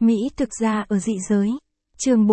Mỹ thực ra ở dị giới. Chương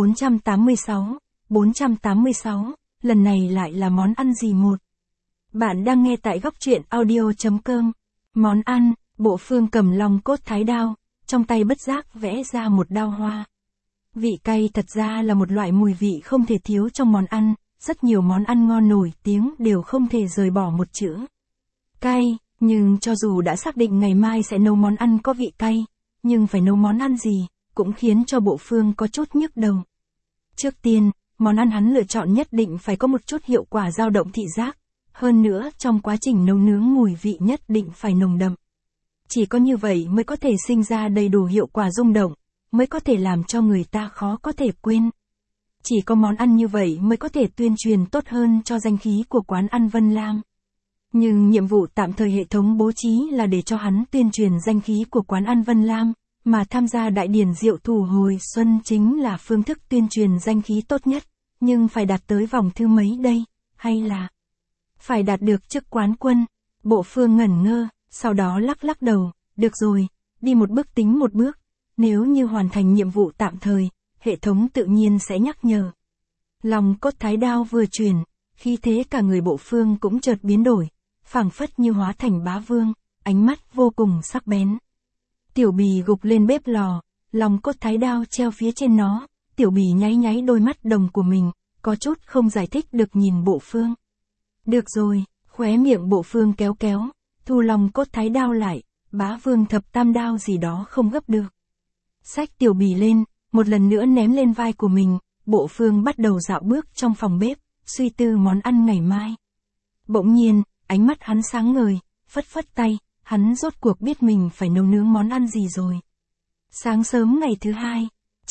486, lần này lại là món ăn gì một? Bạn đang nghe tại góc truyện audio.com. Món ăn, Bộ Phương cầm long cốt thái đao, trong tay bất giác vẽ ra một đao hoa. Vị cay thật ra là một loại mùi vị không thể thiếu trong món ăn, rất nhiều món ăn ngon nổi tiếng đều không thể rời bỏ một chữ cay, nhưng cho dù đã xác định ngày mai sẽ nấu món ăn có vị cay, nhưng phải nấu món ăn gì, cũng khiến cho Bộ Phương có chút nhức đầu. Trước tiên, món ăn hắn lựa chọn nhất định phải có một chút hiệu quả dao động thị giác, hơn nữa trong quá trình nấu nướng mùi vị nhất định phải nồng đậm. Chỉ có như vậy mới có thể sinh ra đầy đủ hiệu quả rung động, mới có thể làm cho người ta khó có thể quên. Chỉ có món ăn như vậy mới có thể tuyên truyền tốt hơn cho danh khí của quán ăn Vân Lam. Nhưng nhiệm vụ tạm thời hệ thống bố trí là để cho hắn tuyên truyền danh khí của quán ăn Vân Lam, mà tham gia đại điển Diệu Thủ hồi xuân chính là phương thức tuyên truyền danh khí tốt nhất, nhưng phải đạt tới vòng thứ mấy đây, hay là phải đạt được chức quán quân? Bộ Phương ngẩn ngơ, sau đó lắc đầu, được rồi, đi một bước tính một bước, nếu như hoàn thành nhiệm vụ tạm thời, hệ thống tự nhiên sẽ nhắc nhở. Long cốt thái đao vừa chuyển, khí thế cả người Bộ Phương cũng chợt biến đổi, phảng phất như hóa thành bá vương, ánh mắt vô cùng sắc bén. Tiểu Bì gục lên bếp lò, long cốt thái đao treo phía trên nó, Tiểu Bì nháy đôi mắt đồng của mình, có chút không giải thích được nhìn Bộ Phương. Được rồi, khóe miệng Bộ Phương kéo, thu long cốt thái đao lại, bá vương thập tam đao gì đó không gấp được. Xách Tiểu Bì lên, một lần nữa ném lên vai của mình, Bộ Phương bắt đầu dạo bước trong phòng bếp, suy tư món ăn ngày mai. Bỗng nhiên, ánh mắt hắn sáng ngời, phất tay, hắn rốt cuộc biết mình phải nấu nướng món ăn gì rồi. Sáng sớm ngày thứ hai,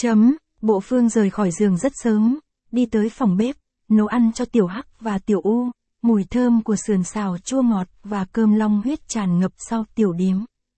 Bộ Phương rời khỏi giường rất sớm, đi tới phòng bếp, nấu ăn cho Tiểu Hắc và Tiểu U, mùi thơm của sườn xào chua ngọt và cơm long huyết tràn ngập sau tiểu điếm.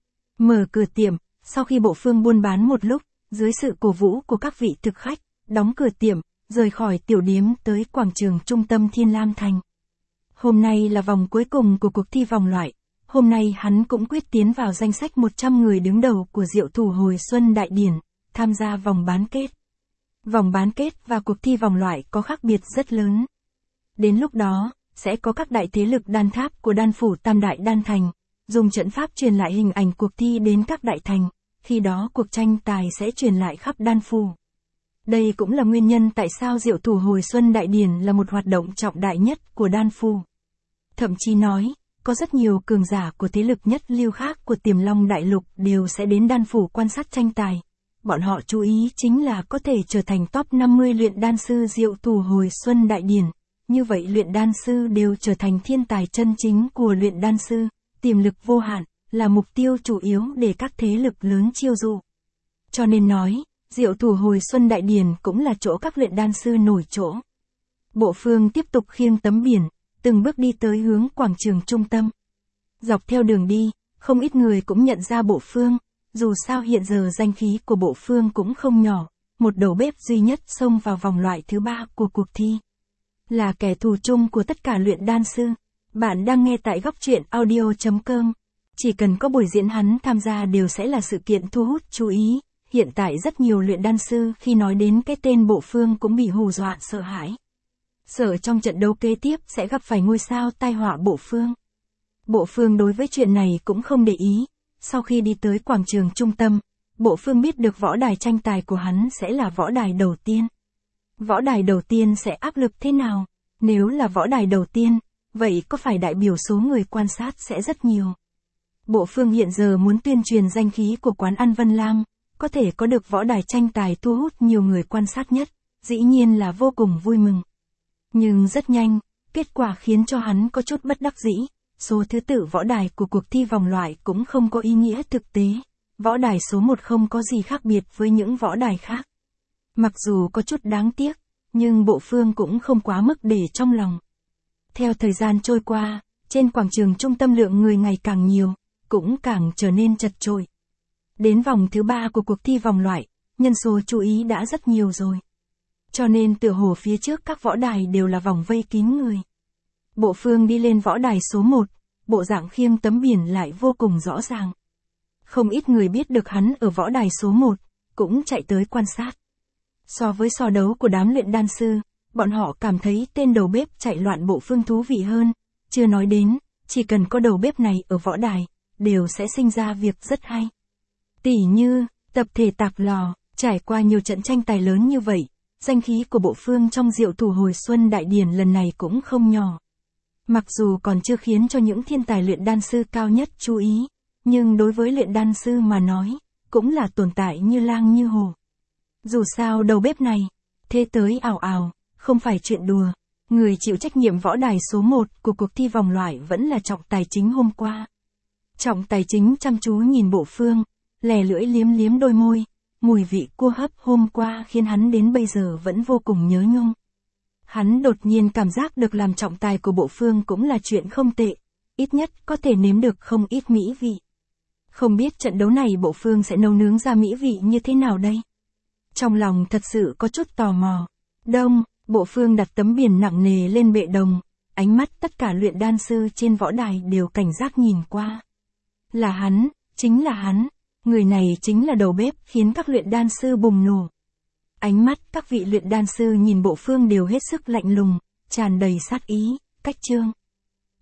Mở cửa tiệm, sau khi Bộ Phương buôn bán một lúc, dưới sự cổ vũ của các vị thực khách, đóng cửa tiệm, rời khỏi tiểu điếm tới quảng trường trung tâm Thiên Lam Thành. Hôm nay là vòng cuối cùng của cuộc thi vòng loại, hôm nay hắn cũng quyết tiến vào danh sách 100 người đứng đầu của Diệu Thủ hồi xuân đại điển, tham gia vòng bán kết. Vòng bán kết và cuộc thi vòng loại có khác biệt rất lớn. Đến lúc đó, sẽ có các đại thế lực đan tháp của đan phủ Tam Đại Đan Thành, dùng trận pháp truyền lại hình ảnh cuộc thi đến các đại thành, khi đó cuộc tranh tài sẽ truyền lại khắp đan phủ. Đây cũng là nguyên nhân tại sao Diệu Thủ hồi xuân đại điển là một hoạt động trọng đại nhất của đan phủ. Thậm chí nói, có rất nhiều cường giả của thế lực nhất lưu khác của Tiềm Long Đại Lục đều sẽ đến đan phủ quan sát tranh tài. Bọn họ chú ý chính là có thể trở thành top 50 luyện đan sư Diệu Thủ hồi xuân đại điển. Như vậy luyện đan sư đều trở thành thiên tài chân chính của luyện đan sư, tiềm lực vô hạn, là mục tiêu chủ yếu để các thế lực lớn chiêu dụ. Cho nên nói, Diệu Thủ hồi xuân đại điển cũng là chỗ các luyện đan sư nổi chỗ. Bộ Phương tiếp tục khiêng tấm biển, từng bước đi tới hướng quảng trường trung tâm. Dọc theo đường đi, không ít người cũng nhận ra Bộ Phương, dù sao hiện giờ danh khí của Bộ Phương cũng không nhỏ, một đầu bếp duy nhất xông vào vòng loại thứ 3 của cuộc thi. Là kẻ thù chung của tất cả luyện đan sư. Bạn đang nghe tại góc truyện audio.com. Chỉ cần có buổi diễn hắn tham gia đều sẽ là sự kiện thu hút chú ý. Hiện tại rất nhiều luyện đan sư khi nói đến cái tên Bộ Phương cũng bị hù dọa sợ hãi. Sợ trong trận đấu kế tiếp sẽ gặp phải ngôi sao tai họa Bộ Phương. Bộ Phương đối với chuyện này cũng không để ý. Sau khi đi tới quảng trường trung tâm, Bộ Phương biết được võ đài tranh tài của hắn sẽ là võ đài đầu tiên. Võ đài đầu tiên sẽ áp lực thế nào? Nếu là võ đài đầu tiên, vậy có phải đại biểu số người quan sát sẽ rất nhiều? Bộ Phương hiện giờ muốn tuyên truyền danh khí của quán ăn Vân Lam, có thể có được võ đài tranh tài thu hút nhiều người quan sát nhất, dĩ nhiên là vô cùng vui mừng. Nhưng rất nhanh, kết quả khiến cho hắn có chút bất đắc dĩ, số thứ tự võ đài của cuộc thi vòng loại cũng không có ý nghĩa thực tế, võ đài số 1 không có gì khác biệt với những võ đài khác. Mặc dù có chút đáng tiếc, nhưng Bộ Phương cũng không quá mức để trong lòng. Theo thời gian trôi qua, trên quảng trường trung tâm lượng người ngày càng nhiều, cũng càng trở nên chật chội. Đến vòng thứ 3 của cuộc thi vòng loại, nhân số chú ý đã rất nhiều rồi. Cho nên tựa hồ phía trước các võ đài đều là vòng vây kín người. Bộ Phương đi lên võ đài số 1, bộ dạng khiêng tấm biển lại vô cùng rõ ràng. Không ít người biết được hắn ở võ đài số 1, cũng chạy tới quan sát. So với so đấu của đám luyện đan sư, bọn họ cảm thấy tên đầu bếp chạy loạn bộ phương thú vị hơn, chưa nói đến, chỉ cần có đầu bếp này ở võ đài, đều sẽ sinh ra việc rất hay. Tỉ như, tập thể tạc lò, trải qua nhiều trận tranh tài lớn như vậy, danh khí của bộ phương trong Diệu Thủ hồi xuân đại điển lần này cũng không nhỏ. Mặc dù còn chưa khiến cho những thiên tài luyện đan sư cao nhất chú ý, nhưng đối với luyện đan sư mà nói, cũng là tồn tại như lang như hổ. Dù sao đầu bếp này, thế tới ào ào, không phải chuyện đùa. Người chịu trách nhiệm võ đài số 1 của cuộc thi vòng loại vẫn là Trọng Tài Chính hôm qua. Trọng Tài Chính chăm chú nhìn Bộ Phương, lè lưỡi liếm liếm đôi môi, mùi vị cua hấp hôm qua khiến hắn đến bây giờ vẫn vô cùng nhớ nhung. Hắn đột nhiên cảm giác được làm trọng tài của Bộ Phương cũng là chuyện không tệ, ít nhất có thể nếm được không ít mỹ vị. Không biết trận đấu này Bộ Phương sẽ nấu nướng ra mỹ vị như thế nào đây? Trong lòng thật sự có chút tò mò. Đông, Bộ Phương đặt tấm biển nặng nề lên bệ đồng, ánh mắt tất cả luyện đan sư trên võ đài đều cảnh giác nhìn qua. Là hắn, chính là hắn, người này chính là đầu bếp khiến các luyện đan sư bùng nổ. Ánh mắt các vị luyện đan sư nhìn Bộ Phương đều hết sức lạnh lùng, tràn đầy sát ý, cách chương.